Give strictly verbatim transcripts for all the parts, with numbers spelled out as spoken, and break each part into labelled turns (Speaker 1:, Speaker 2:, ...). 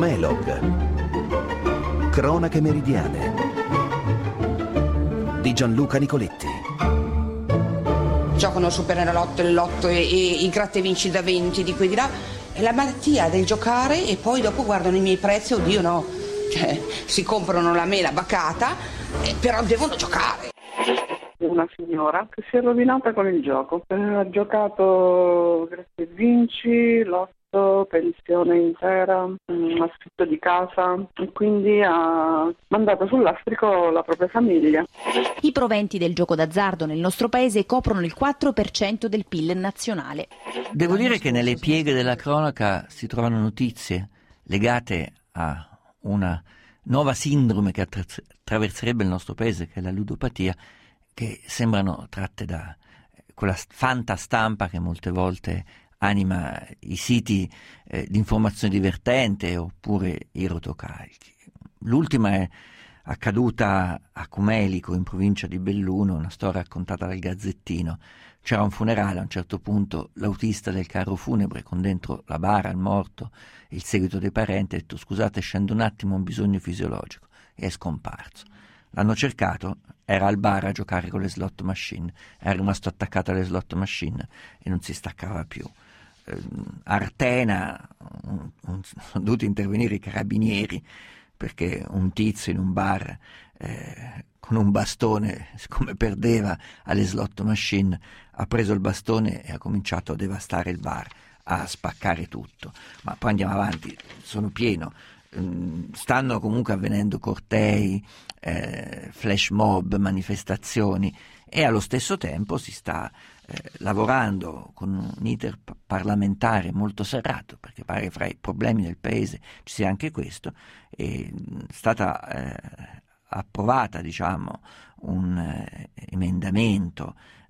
Speaker 1: Melog. Cronache meridiane di Gianluca Nicoletti.
Speaker 2: Giocano il Superenalotto, il lotto e, e i gratta e vinci da venti di qui e di là. È la malattia del giocare e poi dopo guardano i miei prezzi, oddio no, cioè si comprano la mela bacata, eh, però devono giocare.
Speaker 3: Una signora che si è rovinata con il gioco, ha giocato gratta e vinci, lotto, pensione intera, affitto di casa e quindi ha mandato sul lastrico la propria famiglia.
Speaker 4: I proventi del gioco d'azzardo nel nostro paese coprono il quattro per cento del P I L nazionale.
Speaker 5: Devo dire che nelle pieghe della cronaca si trovano notizie legate a una nuova sindrome che attraverserebbe il nostro paese, che è la ludopatia, che sembrano tratte da quella fantastampa che molte volte anima i siti eh, di informazione divertente oppure i rotocalchi. L'ultima è accaduta a Cumelico, in provincia di Belluno, una storia raccontata dal Gazzettino. C'era un funerale, a un certo punto l'autista del carro funebre, con dentro la bara, il morto, il seguito dei parenti, ha detto: scusate, scendo un attimo, ho un bisogno fisiologico, e è scomparso. L'hanno cercato, era al bar a giocare con le slot machine, era rimasto attaccato alle slot machine e non si staccava più. Eh, Artena, un, un, sono dovuti intervenire i carabinieri perché un tizio in un bar eh, con un bastone, siccome perdeva alle slot machine, ha preso il bastone e ha cominciato a devastare il bar, a spaccare tutto. Ma poi andiamo avanti, sono pieno. Stanno comunque avvenendo cortei, eh, flash mob, manifestazioni, e allo stesso tempo si sta eh, lavorando con un iter parlamentare molto serrato, perché pare che fra i problemi del paese ci sia anche questo. È stata eh, approvata, diciamo, un eh, emendamento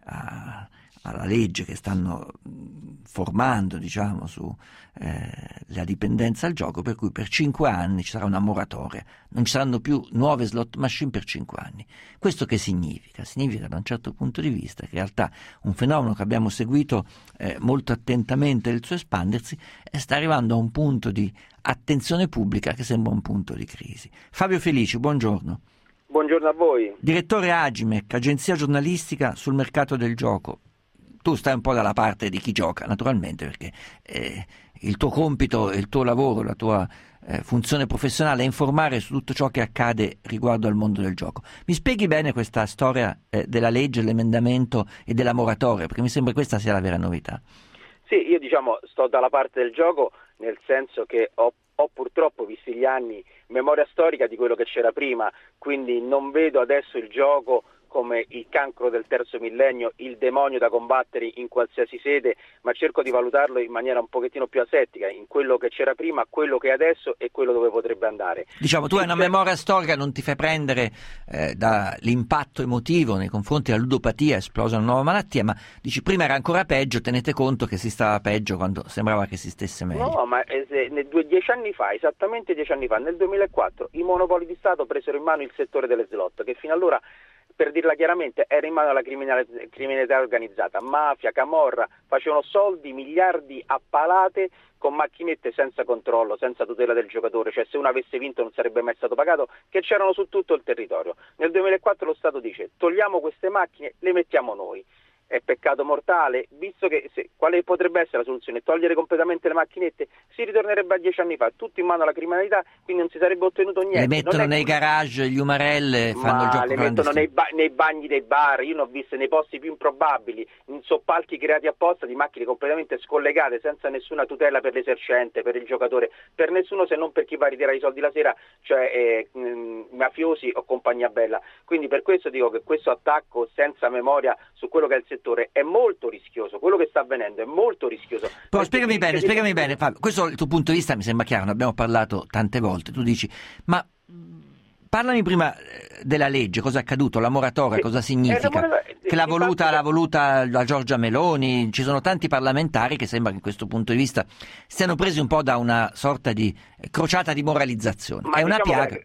Speaker 5: a alla legge che stanno formando, diciamo, su eh, la dipendenza al gioco, per cui per cinque anni ci sarà una moratoria, non ci saranno più nuove slot machine per cinque anni. Questo che significa? Significa, da un certo punto di vista, che in realtà un fenomeno che abbiamo seguito eh, molto attentamente il suo espandersi e sta arrivando a un punto di attenzione pubblica che sembra un punto di crisi. Fabio Felici, buongiorno.
Speaker 6: Buongiorno a voi.
Speaker 5: Direttore Agimec, agenzia giornalistica sul mercato del gioco. Tu stai un po' dalla parte di chi gioca, naturalmente, perché eh, il tuo compito, il tuo lavoro, la tua eh, funzione professionale è informare su tutto ciò che accade riguardo al mondo del gioco. Mi spieghi bene questa storia eh, della legge, dell'emendamento e della moratoria, perché mi sembra che questa sia la vera novità.
Speaker 6: Sì, io diciamo sto dalla parte del gioco, nel senso che ho, ho purtroppo, visti gli anni, memoria storica di quello che c'era prima, quindi non vedo adesso il gioco come il cancro del terzo millennio, il demonio da combattere in qualsiasi sede, ma cerco di valutarlo in maniera un pochettino più asettica, in quello che c'era prima, quello che è adesso e quello dove potrebbe andare.
Speaker 5: Diciamo, tu hai una memoria storica, non ti fai prendere eh, dall'impatto emotivo nei confronti della ludopatia, è esplosa una nuova malattia, ma dici prima era ancora peggio, tenete conto che si stava peggio quando sembrava che si stesse meglio.
Speaker 6: No, ma eh, nel, dieci anni fa, esattamente dieci anni fa, nel duemilaquattro, i monopoli di Stato presero in mano il settore delle slot, che fino allora, per dirla chiaramente, era in mano alla criminalità organizzata, mafia, camorra, facevano soldi, miliardi a palate con macchinette senza controllo, senza tutela del giocatore, cioè se uno avesse vinto non sarebbe mai stato pagato, che c'erano su tutto il territorio. Nel duemilaquattro lo Stato dice: togliamo queste macchine, le mettiamo noi. È peccato mortale, visto che se, quale potrebbe essere la soluzione? Togliere completamente le macchinette? Si ritornerebbe a dieci anni fa, tutto in mano alla criminalità, quindi non si sarebbe ottenuto niente.
Speaker 5: Le mettono
Speaker 6: è...
Speaker 5: nei garage, gli umarelle, fanno
Speaker 6: Ma
Speaker 5: il gioco
Speaker 6: le mettono nei, ba- nei bagni dei bar, io ne ho viste nei posti più improbabili, in soppalchi creati apposta di macchine completamente scollegate, senza nessuna tutela per l'esercente, per il giocatore, per nessuno se non per chi va a ritirare i soldi la sera, cioè eh, mh, mafiosi o compagnia bella. Quindi per questo dico che questo attacco senza memoria su quello che è il settore è molto rischioso, quello che sta avvenendo è molto rischioso.
Speaker 5: Però spiegami bene, spiegami bene Fabio, questo il tuo punto di vista mi sembra chiaro, ne abbiamo parlato tante volte, tu dici, ma parlami prima della legge, cosa è accaduto, la moratoria, cosa significa? Eh, che l'ha voluta, l'ha voluta la Giorgia Meloni, ci sono tanti parlamentari che sembra che in questo punto di vista siano presi un po' da una sorta di crociata di moralizzazione,
Speaker 6: ma
Speaker 5: è una
Speaker 6: diciamo
Speaker 5: piaga.
Speaker 6: Che...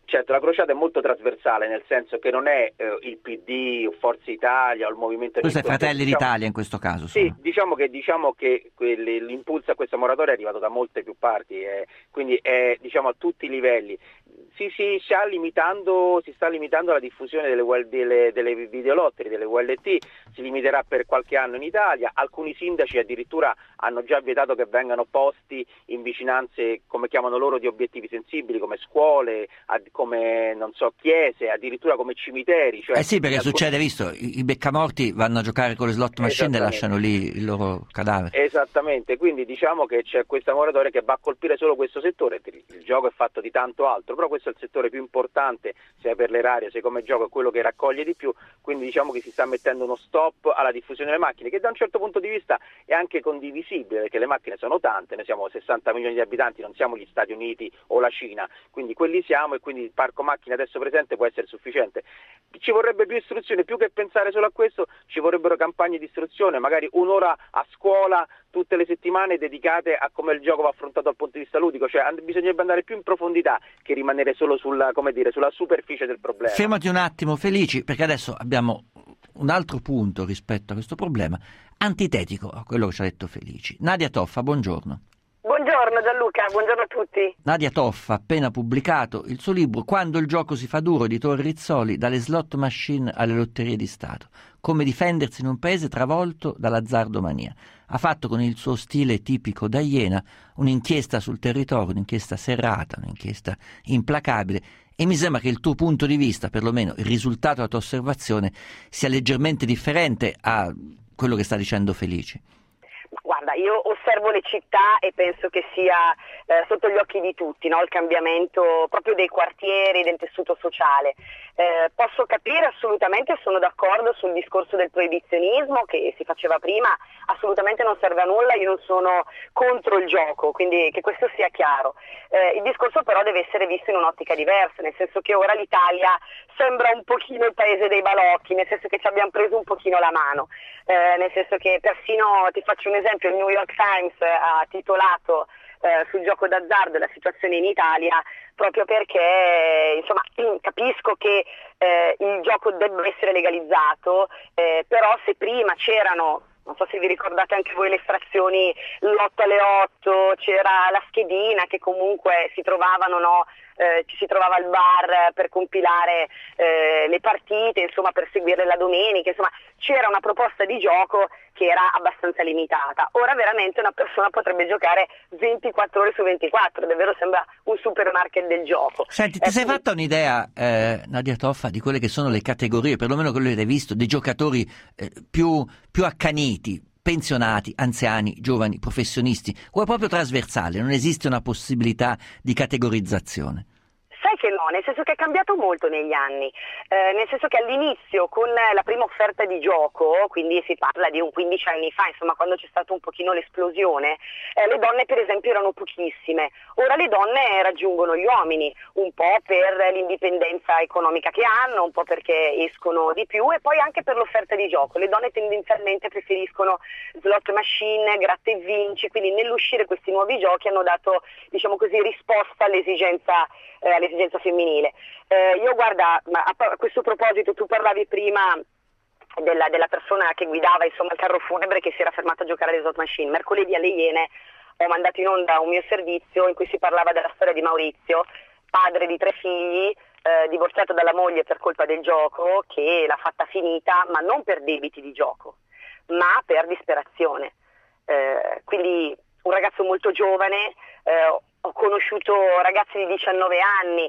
Speaker 6: Certo, la crociata è molto trasversale, nel senso che non è eh, il P D o Forza Italia o il Movimento...
Speaker 5: Questo è Fratelli
Speaker 6: diciamo,
Speaker 5: d'Italia in questo caso.
Speaker 6: Sì,
Speaker 5: sono.
Speaker 6: diciamo che, diciamo che quelli, l'impulso a questa moratoria è arrivato da molte più parti, eh, quindi è diciamo, a tutti i livelli. Si, si, sta limitando, si sta limitando la diffusione delle, delle, delle videolotterie, delle U L T, si limiterà per qualche anno in Italia, alcuni sindaci addirittura hanno già vietato che vengano posti in vicinanze, come chiamano loro, di obiettivi sensibili, come scuole, come non so, chiese, addirittura come cimiteri. Cioè,
Speaker 5: eh sì, perché
Speaker 6: alcuni...
Speaker 5: succede, visto, i, i beccamorti vanno a giocare con le slot machine e lasciano lì il loro cadavere.
Speaker 6: Esattamente, quindi diciamo che c'è questa moratoria che va a colpire solo questo settore, il gioco è fatto di tanto altro, però questo è il settore più importante sia per l'erario sia come gioco, è quello che raccoglie di più, quindi diciamo che si sta mettendo uno stop alla diffusione delle macchine, che da un certo punto di vista è anche condivisibile, perché le macchine sono tante, noi siamo sessanta milioni di abitanti, non siamo gli Stati Uniti o la Cina, quindi quelli siamo e quindi il parco macchine adesso presente può essere sufficiente. Ci vorrebbe più istruzione, più che pensare solo a questo, ci vorrebbero campagne di istruzione, magari un'ora a scuola tutte le settimane dedicate a come il gioco va affrontato dal punto di vista ludico, cioè and- bisognerebbe andare più in profondità che rimanere solo sulla, come dire, sulla superficie del problema.
Speaker 5: Fermati un attimo, Felici, perché adesso abbiamo un altro punto rispetto a questo problema, antitetico a quello che ci ha detto Felici. Nadia Toffa, buongiorno.
Speaker 7: Buongiorno Gianluca, buongiorno a tutti.
Speaker 5: Nadia Toffa ha appena pubblicato il suo libro Quando il gioco si fa duro, di Torre Rizzoli, dalle slot machine alle lotterie di Stato. Come difendersi in un paese travolto dall'azzardomania. Ha fatto con il suo stile tipico da Iena un'inchiesta sul territorio, un'inchiesta serrata, un'inchiesta implacabile, e mi sembra che il tuo punto di vista, perlomeno il risultato della tua osservazione, sia leggermente differente a quello che sta dicendo Felici.
Speaker 7: Guarda, io osservo le città e penso che sia eh, sotto gli occhi di tutti, no? Il cambiamento proprio dei quartieri, del tessuto sociale. Eh, posso capire assolutamente, sono d'accordo sul discorso del proibizionismo che si faceva prima, assolutamente non serve a nulla, io non sono contro il gioco, quindi che questo sia chiaro. Eh, il discorso però deve essere visto in un'ottica diversa, nel senso che ora l'Italia sembra un pochino il paese dei balocchi, nel senso che ci abbiamo preso un pochino la mano, eh, nel senso che persino, ti faccio un esempio, il New York Times ha titolato eh, sul gioco d'azzardo la situazione in Italia, proprio perché insomma capisco che eh, il gioco debba essere legalizzato, eh, però se prima c'erano, non so se vi ricordate anche voi le frazioni l'otto alle otto, c'era la schedina che comunque si trovavano, no? Eh, ci si trovava al bar per compilare eh, le partite, insomma per seguirle la domenica, insomma c'era una proposta di gioco che era abbastanza limitata. Ora veramente una persona potrebbe giocare ventiquattro ore su ventiquattro, davvero sembra un supermarket del gioco.
Speaker 5: Senti, ti eh, sei quindi... fatta un'idea, eh, Nadia Toffa, di quelle che sono le categorie, perlomeno quello che hai visto, dei giocatori eh, più, più accaniti? Pensionati, anziani, giovani, professionisti, o è proprio trasversale, non esiste una possibilità di categorizzazione?
Speaker 7: Sai che no, nel senso che è cambiato molto negli anni, eh, nel senso che all'inizio con la prima offerta di gioco, quindi si parla di un quindici anni fa, insomma quando c'è stata un pochino l'esplosione, eh, le donne per esempio erano pochissime, ora le donne raggiungono gli uomini, un po' per l'indipendenza economica che hanno, un po' perché escono di più e poi anche per l'offerta di gioco, le donne tendenzialmente preferiscono slot machine, gratta e vinci, quindi nell'uscire questi nuovi giochi hanno dato, diciamo così, risposta all'esigenza eh, all'esigenza femminile. Eh, io guarda, a, a questo proposito tu parlavi prima della, della persona che guidava insomma il carro funebre che si era fermata a giocare alle slot machine. Mercoledì alle Iene ho mandato in onda un mio servizio in cui si parlava della storia di Maurizio, padre di tre figli, eh, divorziato dalla moglie per colpa del gioco, che l'ha fatta finita, ma non per debiti di gioco, ma per disperazione. Eh, quindi un ragazzo molto giovane, eh, ho conosciuto ragazzi di diciannove anni,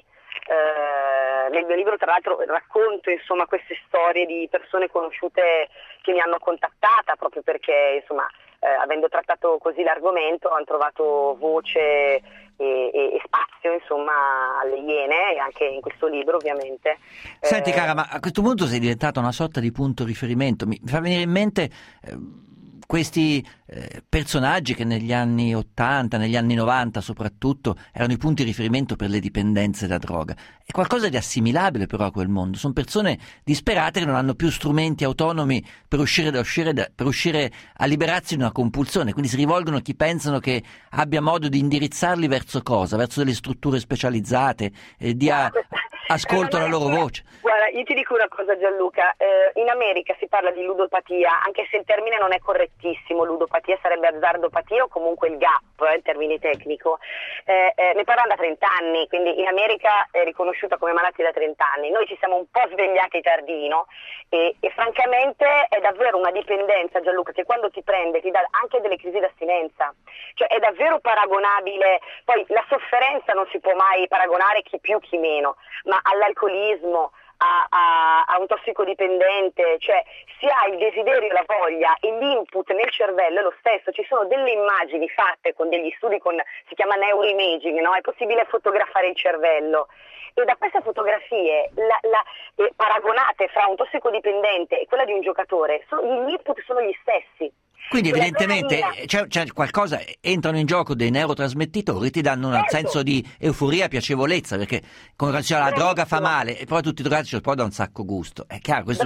Speaker 7: eh, nel mio libro tra l'altro racconto insomma queste storie di persone conosciute che mi hanno contattata proprio perché insomma eh, avendo trattato così l'argomento hanno trovato voce e, e, e spazio insomma alle Iene e anche in questo libro ovviamente.
Speaker 5: Senti
Speaker 7: eh,
Speaker 5: cara, ma a questo punto sei diventata una sorta di punto riferimento, mi fa venire in mente eh, questi eh, personaggi che negli anni ottanta, negli anni novanta soprattutto, erano i punti di riferimento per le dipendenze da droga. È qualcosa di assimilabile però a quel mondo. Sono persone disperate che non hanno più strumenti autonomi per uscire, da, uscire, da, per uscire a liberarsi di una compulsione, quindi si rivolgono a chi pensano che abbia modo di indirizzarli verso cosa? Verso delle strutture specializzate, eh, dia ascolto
Speaker 7: eh,
Speaker 5: la loro
Speaker 7: guarda,
Speaker 5: voce.
Speaker 7: Guarda, io ti dico una cosa, Gianluca, eh, in America si parla di ludopatia, anche se il termine non è correttissimo, ludopatia sarebbe azzardopatia o comunque il gap, eh, il termine tecnico, eh, eh, ne parlano da trenta anni, quindi in America è riconosciuta come malattia da trenta anni, noi ci siamo un po' svegliati tardino e, e francamente è davvero una dipendenza, Gianluca, che quando ti prende ti dà anche delle crisi d'astinenza, cioè è davvero paragonabile, poi la sofferenza non si può mai paragonare chi più chi meno, ma all'alcolismo, a, a, a un tossicodipendente, cioè si ha il desiderio e la voglia e l'input nel cervello è lo stesso, ci sono delle immagini fatte con degli studi, con, si chiama neuroimaging, no? È possibile fotografare il cervello e da queste fotografie la, la, eh, paragonate fra un tossicodipendente e quella di un giocatore, so, gli input sono gli stessi.
Speaker 5: Quindi evidentemente c'è, c'è qualcosa, entrano in gioco dei neurotrasmettitori, ti danno un
Speaker 7: certo.
Speaker 5: senso di euforia, piacevolezza, perché come diceva, la droga fa male e poi tutti i drogati poi dà un sacco gusto. È chiaro, questo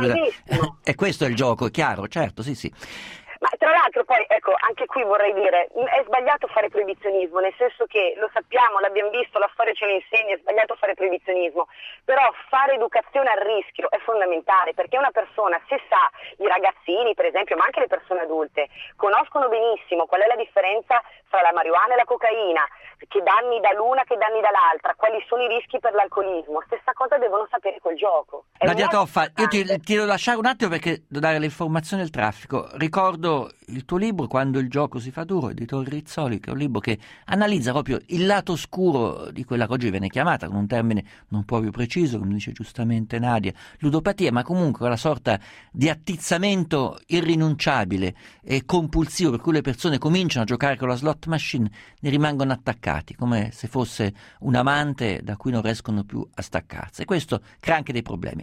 Speaker 5: è, questo è il gioco, è chiaro, certo, sì sì.
Speaker 7: Ma tra l'altro poi, ecco, anche qui vorrei dire, è sbagliato fare proibizionismo, nel senso che lo sappiamo, l'abbiamo visto, la storia ce lo insegna, è sbagliato fare proibizionismo, però fare educazione al rischio è fondamentale, perché una persona, se sa, i ragazzini per esempio, ma anche le persone adulte, conoscono benissimo qual è la differenza fra la marijuana e la cocaina, che danni da l'una, che danni dall'altra, quali sono i rischi per l'alcolismo, stessa cosa devono sapere col gioco.
Speaker 5: Nadia Toffa, io ti, ti devo lasciare un attimo perché devo dare le informazioni del traffico. Ricordo il tuo libro Quando il gioco si fa duro, editore Rizzoli, che è un libro che analizza proprio il lato oscuro di quella che oggi viene chiamata, con un termine non proprio preciso, come dice giustamente Nadia, ludopatia, ma comunque una sorta di attizzamento irrinunciabile e compulsivo, per cui le persone cominciano a giocare con la slot machine, ne rimangono attaccati, come se fosse un amante da cui non riescono più a staccarsi. E questo crea anche dei problemi.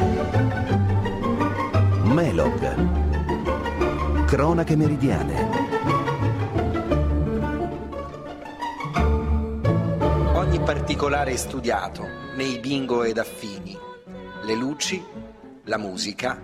Speaker 1: Melog. Cronache meridiane.
Speaker 8: Ogni particolare è studiato nei bingo ed affini, le luci, la musica,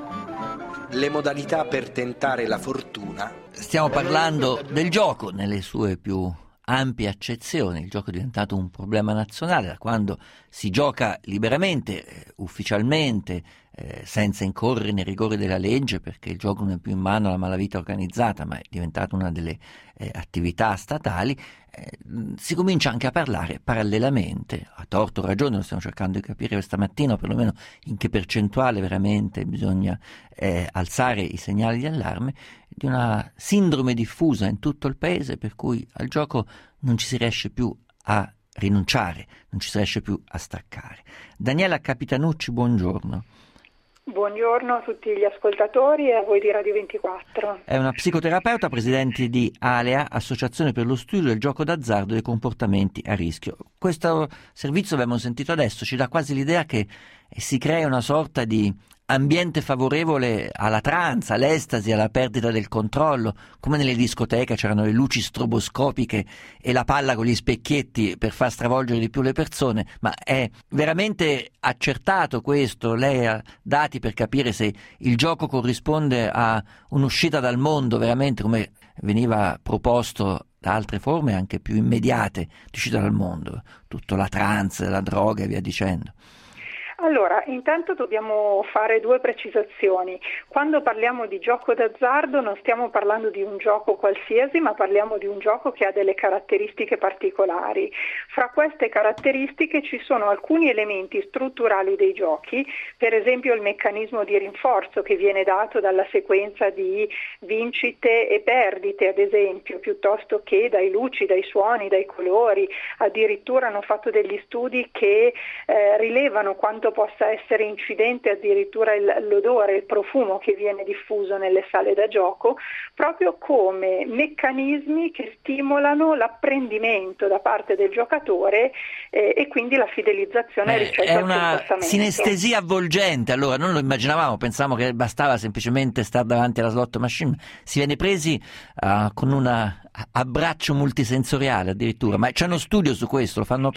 Speaker 8: le modalità per tentare la fortuna.
Speaker 5: Stiamo parlando del gioco nelle sue più ampie accezioni. Il gioco è diventato un problema nazionale da quando si gioca liberamente, eh, ufficialmente, eh, senza incorrere nei rigori della legge, perché il gioco non è più in mano alla malavita organizzata, ma è diventato una delle eh, attività statali. Eh, si comincia anche a parlare parallelamente, a torto o ragione, lo stiamo cercando di capire questa mattina, o perlomeno in che percentuale veramente bisogna eh, alzare i segnali di allarme, di una sindrome diffusa in tutto il paese per cui al gioco non ci si riesce più a rinunciare, non ci si riesce più a staccare. Daniela Capitanucci, buongiorno.
Speaker 9: Buongiorno a tutti gli ascoltatori e a voi di Radio ventiquattro.
Speaker 5: È una psicoterapeuta, presidente di ALEA, Associazione per lo Studio del Gioco d'azzardo e dei comportamenti a rischio. Questo servizio, abbiamo sentito adesso, ci dà quasi l'idea che si crea una sorta di ambiente favorevole alla tranza, all'estasi, alla perdita del controllo, come nelle discoteche c'erano le luci stroboscopiche e la palla con gli specchietti per far stravolgere di più le persone. Ma è veramente accertato questo? Lei ha dati per capire se il gioco corrisponde a un'uscita dal mondo veramente, come veniva proposto da altre forme anche più immediate di uscita dal mondo, tutta la trance, la droga e via dicendo?
Speaker 9: Allora, intanto dobbiamo fare due precisazioni. Quando parliamo di gioco d'azzardo non stiamo parlando di un gioco qualsiasi, ma parliamo di un gioco che ha delle caratteristiche particolari. Fra queste caratteristiche ci sono alcuni elementi strutturali dei giochi, per esempio il meccanismo di rinforzo che viene dato dalla sequenza di vincite e perdite, ad esempio, piuttosto che dai luci, dai suoni, dai colori. Addirittura hanno fatto degli studi che eh, rilevano quanto possa essere incidente addirittura il, l'odore, il profumo che viene diffuso nelle sale da gioco, proprio come meccanismi che stimolano l'apprendimento da parte del giocatore eh, e quindi la fidelizzazione
Speaker 5: Beh,
Speaker 9: rispetto
Speaker 5: è
Speaker 9: al
Speaker 5: una
Speaker 9: comportamento.
Speaker 5: sinestesia avvolgente, allora non lo immaginavamo, pensavamo che bastava semplicemente stare davanti alla slot machine, si viene presi uh, con un abbraccio multisensoriale addirittura, ma c'è uno studio su questo, lo fanno apposta?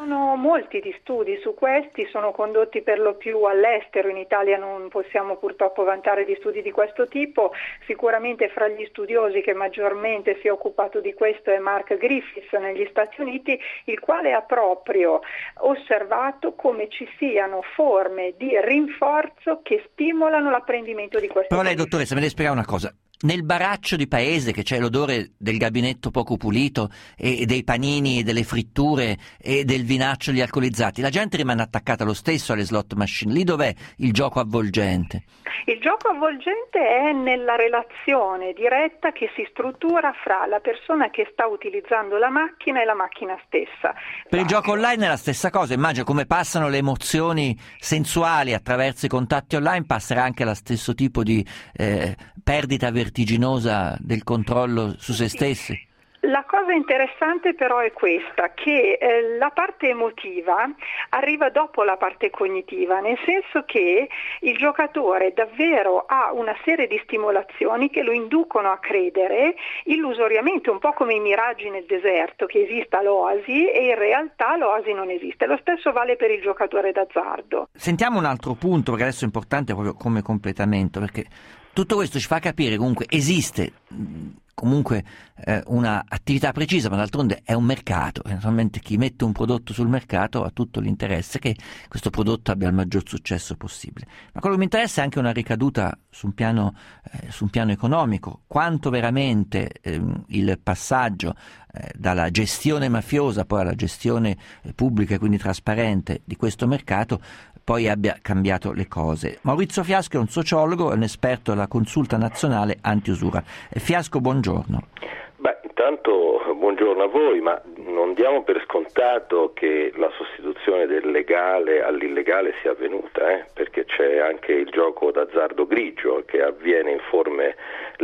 Speaker 9: sono molti di studi su questi, sono condotti per lo più all'estero, in Italia non possiamo purtroppo vantare di studi di questo tipo. Sicuramente fra gli studiosi che maggiormente si è occupato di questo è Mark Griffiths negli Stati Uniti, il quale ha proprio osservato come ci siano forme di rinforzo che stimolano l'apprendimento di questo.
Speaker 5: Però lei, dottoressa, me deve spiegare una cosa. Nel baraccio di paese, che c'è l'odore del gabinetto poco pulito e dei panini e delle fritture e del vinaccioli alcolizzati, la gente rimane attaccata lo stesso alle slot machine. Lì dov'è il gioco avvolgente?
Speaker 9: Il gioco avvolgente è nella relazione diretta che si struttura fra la persona che sta utilizzando la macchina e la macchina stessa.
Speaker 5: Per il gioco online è la stessa cosa. Immagino come passano le emozioni sensuali attraverso i contatti online, passerà anche lo stesso tipo di eh, perdita vertiginosa del controllo su se stessi.
Speaker 9: La cosa interessante però è questa, che eh, la parte emotiva arriva dopo la parte cognitiva, nel senso che il giocatore davvero ha una serie di stimolazioni che lo inducono a credere illusoriamente, un po' come i miraggi nel deserto, che esista l'oasi e in realtà l'oasi non esiste. Lo stesso vale per il giocatore d'azzardo.
Speaker 5: Sentiamo un altro punto, perché adesso è importante proprio come completamento, perché tutto questo ci fa capire comunque esiste comunque eh, una attività precisa, ma d'altronde è un mercato, e naturalmente chi mette un prodotto sul mercato ha tutto l'interesse che questo prodotto abbia il maggior successo possibile. Ma quello che mi interessa è anche una ricaduta su un piano, eh, su un piano economico, quanto veramente eh, il passaggio eh, dalla gestione mafiosa poi alla gestione eh, pubblica e quindi trasparente di questo mercato poi abbia cambiato le cose. Maurizio Fiasco è un sociologo e un esperto della Consulta Nazionale Antiusura. Fiasco, buongiorno.
Speaker 10: Beh, intanto buongiorno a voi, ma non diamo per scontato che la sostituzione del legale all'illegale sia avvenuta, eh? Perché c'è anche il gioco d'azzardo grigio che avviene in forme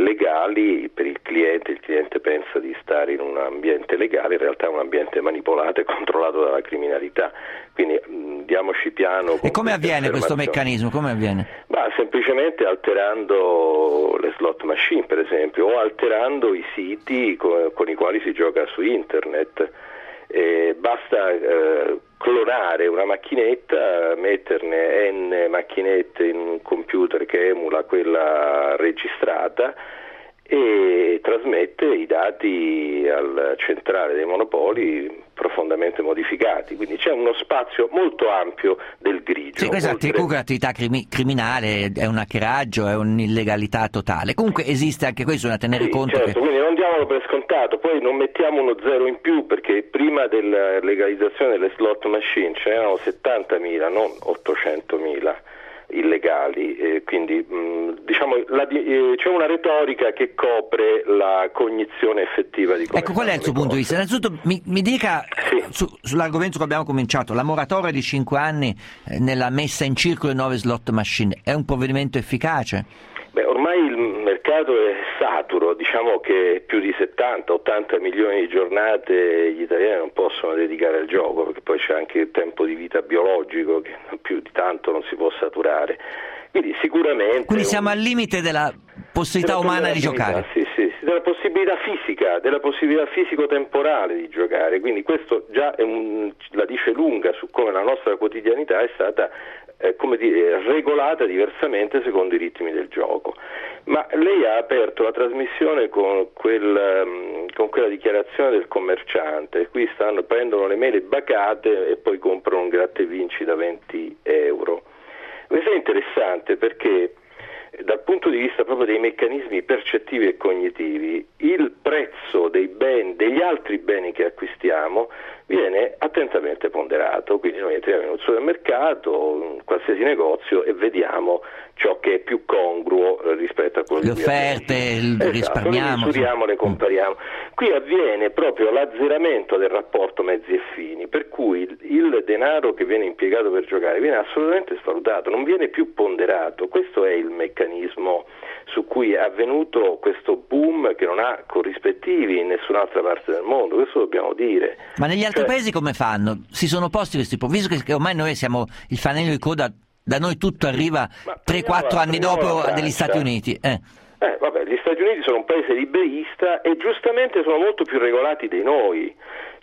Speaker 10: legali per il cliente. Il cliente pensa di stare in un ambiente legale, in realtà è un ambiente manipolato e controllato dalla criminalità. Quindi mh, diamoci piano.
Speaker 5: E come avviene questo meccanismo? Come avviene?
Speaker 10: Bah, semplicemente alterando le slot machine, per esempio, o alterando i siti con, con i quali si gioca su internet. E basta eh, clonare una macchinetta, metterne n macchinette in un computer che emula quella registrata e trasmette i dati al centrale dei monopoli profondamente modificati, quindi c'è uno spazio molto ampio del grigio.
Speaker 5: Sì, questa oltre... è un'attività crimi- criminale, è un hackeraggio, è un'illegalità totale. Comunque esiste anche questo da tenere
Speaker 10: sì,
Speaker 5: conto.
Speaker 10: Certo,
Speaker 5: che...
Speaker 10: quindi non diamolo per scontato, poi non mettiamo uno zero in più, perché prima della legalizzazione delle slot machine ce n'erano settantamila, non ottocentomila illegali, eh, quindi mh, diciamo la, eh, c'è una retorica che copre la cognizione effettiva di come.
Speaker 5: Ecco, qual è il suo punto di vista? Innanzitutto mi, mi dica
Speaker 10: sì.
Speaker 5: su, sull'argomento che abbiamo cominciato, la moratoria di cinque anni eh, nella messa in circolo di nuove slot machine è un provvedimento efficace?
Speaker 10: Beh, ormai il mercato è saturo, diciamo che più di settanta ottanta milioni di giornate gli italiani non possono dedicare al gioco, perché poi c'è anche il tempo di vita biologico che più di tanto non si può saturare. Quindi sicuramente...
Speaker 5: Quindi siamo
Speaker 10: un...
Speaker 5: al limite della possibilità della umana di giocare?
Speaker 10: Sì, sì, della possibilità fisica, della possibilità fisico-temporale di giocare, quindi questo già è un, la dice lunga su come la nostra quotidianità è stata eh, come dire, regolata diversamente secondo i ritmi del gioco. Ma lei ha aperto la trasmissione con, quel, um, con quella dichiarazione del commerciante, qui stanno, prendono le mele bacate e poi comprano un gratta e vinci da venti euro. Questo è interessante perché dal punto di vista proprio dei meccanismi percettivi e cognitivi, il prezzo dei beni, degli altri beni che acquistiamo viene attentamente ponderato, quindi noi entriamo in un supermercato, in qualsiasi negozio e vediamo ciò che è più congruo rispetto a quello
Speaker 5: le
Speaker 10: che
Speaker 5: offerte, il
Speaker 10: esatto,
Speaker 5: risparmiamo,
Speaker 10: misuriamo, le compariamo. Qui avviene proprio l'azzeramento del rapporto mezzi e fini, per cui il, il denaro che viene impiegato per giocare viene assolutamente svalutato, non viene più ponderato. Questo è il meccanismo su cui è avvenuto questo boom che non ha corrispettivi in nessun'altra parte del mondo, questo dobbiamo dire.
Speaker 5: Ma negli altri
Speaker 10: cioè,
Speaker 5: paesi come fanno? Si sono posti questi problemi, visto che ormai noi siamo il fanello di coda, da noi tutto arriva tre quattro anni dopo degli Stati Uniti. Eh.
Speaker 10: Eh, vabbè, gli Stati Uniti sono un paese liberista e giustamente sono molto più regolati di noi.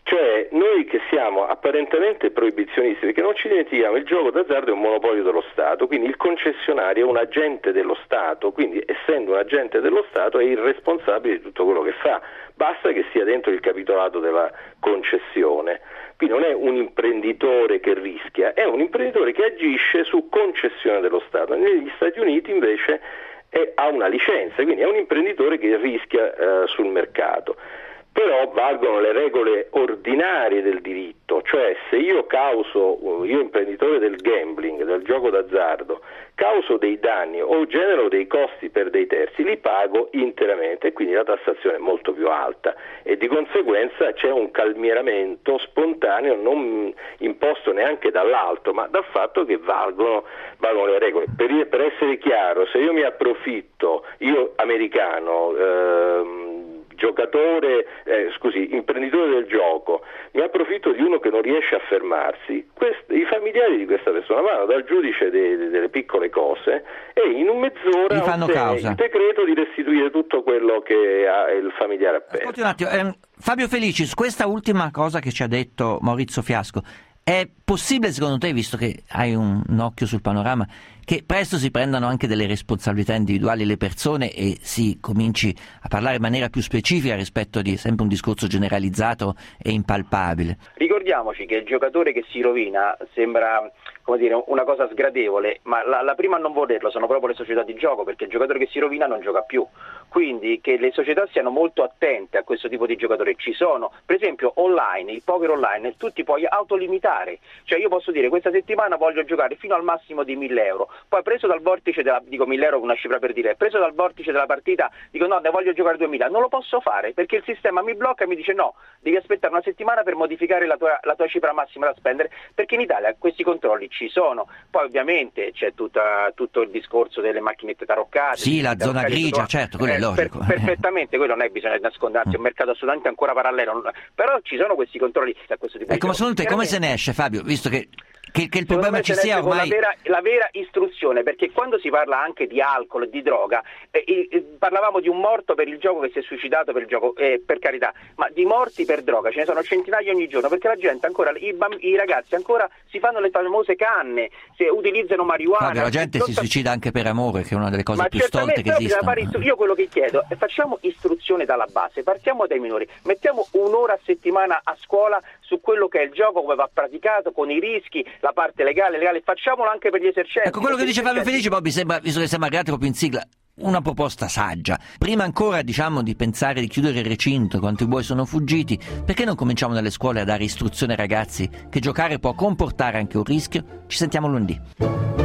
Speaker 10: Cioè noi che siamo apparentemente proibizionisti, perché non ci dimentichiamo, il gioco d'azzardo è un monopolio dello Stato, quindi il concessionario è un agente dello Stato, quindi essendo un agente dello Stato è il responsabile di tutto quello che fa, basta che sia dentro il capitolato della concessione. Quindi non è un imprenditore che rischia, è un imprenditore che agisce su concessione dello Stato. Negli Stati Uniti invece è, ha una licenza, quindi è un imprenditore che rischia eh, sul mercato. Però valgono le regole ordinarie del diritto, cioè se io causo, io imprenditore del gambling, del gioco d'azzardo, causo dei danni o genero dei costi per dei terzi, li pago interamente e quindi la tassazione è molto più alta e di conseguenza c'è un calmieramento spontaneo non imposto neanche dall'alto, ma dal fatto che valgono, valgono le regole. Per, per essere chiaro, se io mi approfitto, io americano, ehm, giocatore, eh, scusi, imprenditore del gioco, mi approfitto di uno che non riesce a fermarsi, quest- i familiari di questa persona vanno dal giudice de- de- delle piccole cose e in un mezz'ora ottiene il decreto di restituire tutto quello che ha il familiare ha perso.
Speaker 5: Ascolti un attimo, ehm, Fabio Felici, su questa ultima cosa che ci ha detto Maurizio Fiasco, è possibile secondo te, visto che hai un, un occhio sul panorama, che presto si prendano anche delle responsabilità individuali le persone e si cominci a parlare in maniera più specifica rispetto di sempre un discorso generalizzato e impalpabile?
Speaker 6: Ricordiamoci che il giocatore che si rovina sembra, come dire, una cosa sgradevole, ma la, la prima a non volerlo sono proprio le società di gioco, perché il giocatore che si rovina non gioca più. Quindi che le società siano molto attente a questo tipo di giocatori. Ci sono, per esempio online, il poker online, tu ti puoi autolimitare, cioè io posso dire questa settimana voglio giocare fino al massimo di mille euro, poi preso dal vortice della, dico mille euro una cifra per dire, preso dal vortice della partita dico no, ne voglio giocare duemila, non lo posso fare perché il sistema mi blocca e mi dice no, devi aspettare una settimana per modificare la tua, la tua cifra massima da spendere, perché in Italia questi controlli ci sono. Poi ovviamente c'è tutta, tutto il discorso delle macchinette taroccate.
Speaker 5: Sì, la zona grigia, certo, quello è logico.
Speaker 6: Per, perfettamente, quello non è bisogno nascondersi, è un mercato assolutamente ancora parallelo, però ci sono questi controlli a questo tipo
Speaker 5: ecco,
Speaker 6: di
Speaker 5: ma secondo te come se ne esce, Fabio, visto che Che, che il problema ci sia ormai
Speaker 6: la vera, la vera istruzione, perché quando si parla anche di alcol e di droga eh, eh, parlavamo di un morto per il gioco che si è suicidato per il gioco, eh, per carità, ma di morti per droga ce ne sono centinaia ogni giorno, perché la gente ancora, i, bamb- i ragazzi ancora si fanno le famose canne, se utilizzano marijuana.
Speaker 5: Fabio, la gente si suicida anche per amore, che è una delle cose
Speaker 6: ma
Speaker 5: più stolte che esistono.
Speaker 6: Istru- io quello che chiedo è facciamo istruzione dalla base, partiamo dai minori, mettiamo un'ora a settimana a scuola su quello che è il gioco, come va praticato, con i rischi, la parte legale, legale, facciamolo anche per gli esercenti.
Speaker 5: Ecco, quello che dice Fabio Felici poi mi sembra, visto che siamo arrivati proprio in sigla, una proposta saggia. Prima ancora, diciamo, di pensare di chiudere il recinto quando i buoi sono fuggiti, perché non cominciamo nelle scuole a dare istruzione ai ragazzi che giocare può comportare anche un rischio? Ci sentiamo lunedì.